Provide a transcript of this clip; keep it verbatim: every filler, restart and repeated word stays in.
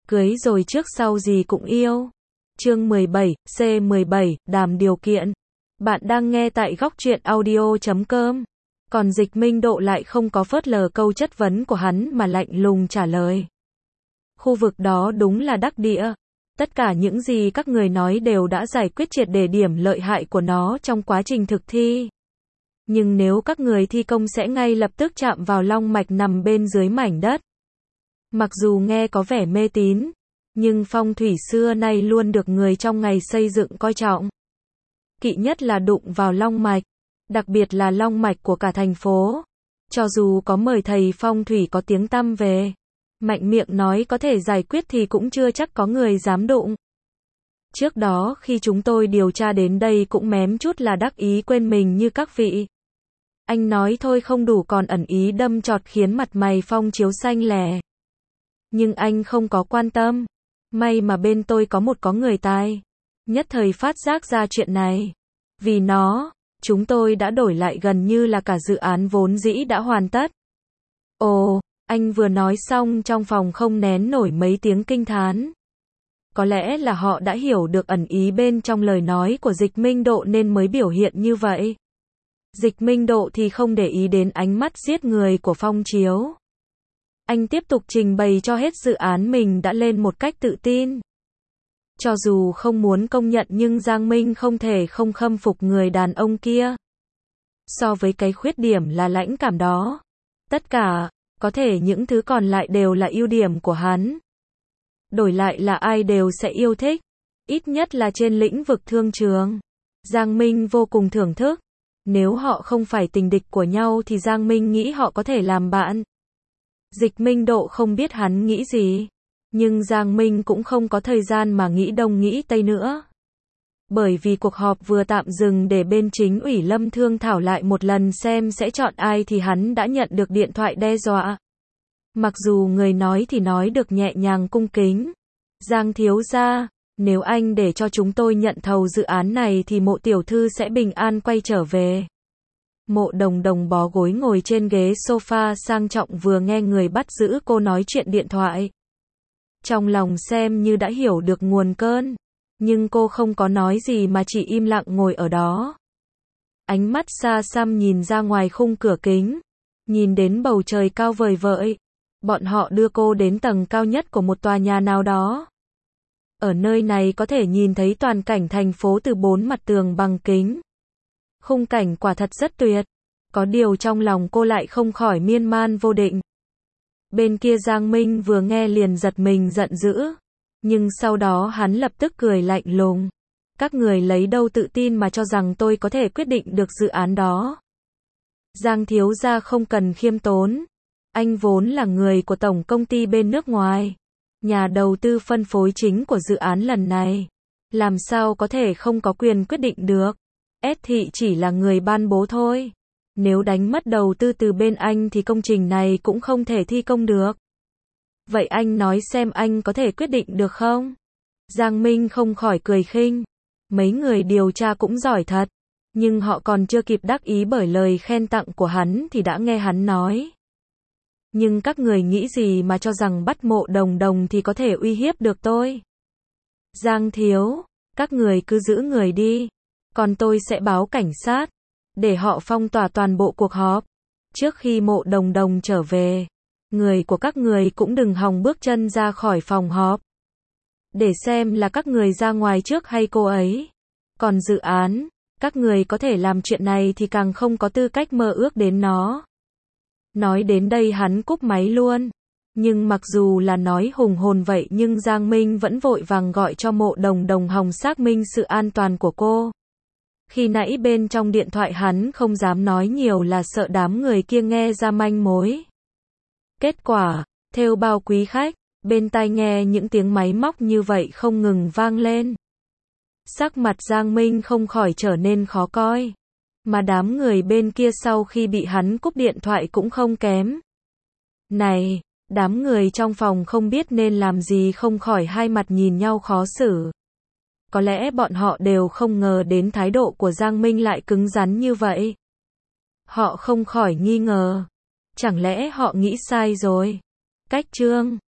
Cưới rồi trước sau gì cũng yêu. Chương mười bảy, C mười bảy, đàm điều kiện. Bạn đang nghe tại góc truyện audio chấm com. Còn Dịch Minh Độ lại không có phớt lờ câu chất vấn của hắn mà lạnh lùng trả lời. Khu vực đó đúng là đắc địa. Tất cả những gì các người nói đều đã giải quyết triệt để điểm lợi hại của nó trong quá trình thực thi. Nhưng nếu các người thi công sẽ ngay lập tức chạm vào long mạch nằm bên dưới mảnh đất. Mặc dù nghe có vẻ mê tín, nhưng phong thủy xưa nay luôn được người trong ngày xây dựng coi trọng. Kỵ nhất là đụng vào long mạch, đặc biệt là long mạch của cả thành phố. Cho dù có mời thầy phong thủy có tiếng tăm về, mạnh miệng nói có thể giải quyết thì cũng chưa chắc có người dám đụng. Trước đó khi chúng tôi điều tra đến đây cũng mém chút là đắc ý quên mình như các vị. Anh nói thôi không đủ còn ẩn ý đâm chọt khiến mặt mày Phong chiếu xanh lẻ. Nhưng anh không có quan tâm. May mà bên tôi có một có người tài. Nhất thời phát giác ra chuyện này. Vì nó, chúng tôi đã đổi lại gần như là cả dự án vốn dĩ đã hoàn tất. Ồ, anh vừa nói xong trong phòng không nén nổi mấy tiếng kinh thán. Có lẽ là họ đã hiểu được ẩn ý bên trong lời nói của Dịch Minh Độ nên mới biểu hiện như vậy. Dịch Minh Độ thì không để ý đến ánh mắt giết người của Phong Chiếu. Anh tiếp tục trình bày cho hết dự án mình đã lên một cách tự tin. Cho dù không muốn công nhận nhưng Giang Minh không thể không khâm phục người đàn ông kia. So với cái khuyết điểm là lãnh cảm đó, tất cả, có thể những thứ còn lại đều là ưu điểm của hắn. Đổi lại là ai đều sẽ yêu thích, ít nhất là trên lĩnh vực thương trường. Giang Minh vô cùng thưởng thức. Nếu họ không phải tình địch của nhau thì Giang Minh nghĩ họ có thể làm bạn. Dịch Minh Độ không biết hắn nghĩ gì. Nhưng Giang Minh cũng không có thời gian mà nghĩ đông nghĩ tây nữa. Bởi vì cuộc họp vừa tạm dừng để bên chính ủy Lâm thương thảo lại một lần xem sẽ chọn ai thì hắn đã nhận được điện thoại đe dọa. Mặc dù người nói thì nói được nhẹ nhàng cung kính. Giang thiếu gia, nếu anh để cho chúng tôi nhận thầu dự án này thì Mộ tiểu thư sẽ bình an quay trở về. Mộ Đồng Đồng bó gối ngồi trên ghế sofa sang trọng vừa nghe người bắt giữ cô nói chuyện điện thoại. Trong lòng xem như đã hiểu được nguồn cơn, nhưng cô không có nói gì mà chỉ im lặng ngồi ở đó. Ánh mắt xa xăm nhìn ra ngoài khung cửa kính, nhìn đến bầu trời cao vời vợi. Bọn họ đưa cô đến tầng cao nhất của một tòa nhà nào đó. Ở nơi này có thể nhìn thấy toàn cảnh thành phố từ bốn mặt tường bằng kính. Khung cảnh quả thật rất tuyệt. Có điều trong lòng cô lại không khỏi miên man vô định. Bên kia Giang Minh vừa nghe liền giật mình giận dữ. Nhưng sau đó hắn lập tức cười lạnh lùng. Các người lấy đâu tự tin mà cho rằng tôi có thể quyết định được dự án đó. Giang thiếu gia không cần khiêm tốn. Anh vốn là người của tổng công ty bên nước ngoài. Nhà đầu tư phân phối chính của dự án lần này. Làm sao có thể không có quyền quyết định được. S thị chỉ là người ban bố thôi. Nếu đánh mất đầu tư từ bên anh thì công trình này cũng không thể thi công được. Vậy anh nói xem anh có thể quyết định được không? Giang Minh không khỏi cười khinh. Mấy người điều tra cũng giỏi thật. Nhưng họ còn chưa kịp đắc ý bởi lời khen tặng của hắn thì đã nghe hắn nói. Nhưng các người nghĩ gì mà cho rằng bắt Mộ Đồng Đồng thì có thể uy hiếp được tôi? Giang thiếu, các người cứ giữ người đi. Còn tôi sẽ báo cảnh sát. Để họ phong tỏa toàn bộ cuộc họp. Trước khi Mộ Đồng Đồng trở về, người của các người cũng đừng hòng bước chân ra khỏi phòng họp. Để xem là các người ra ngoài trước hay cô ấy. Còn dự án, các người có thể làm chuyện này thì càng không có tư cách mơ ước đến nó. Nói đến đây hắn cúp máy luôn. Nhưng mặc dù là nói hùng hồn vậy nhưng Giang Minh vẫn vội vàng gọi cho Mộ Đồng Đồng hòng xác minh sự an toàn của cô. Khi nãy bên trong điện thoại hắn không dám nói nhiều là sợ đám người kia nghe ra manh mối. Kết quả, thêu bao quý khách, bên tai nghe những tiếng máy móc như vậy không ngừng vang lên. Sắc mặt Giang Minh không khỏi trở nên khó coi. Mà đám người bên kia sau khi bị hắn cúp điện thoại cũng không kém. Này, đám người trong phòng không biết nên làm gì không khỏi hai mặt nhìn nhau khó xử. Có lẽ bọn họ đều không ngờ đến thái độ của Giang Minh lại cứng rắn như vậy. Họ không khỏi nghi ngờ. Chẳng lẽ họ nghĩ sai rồi? Cách chương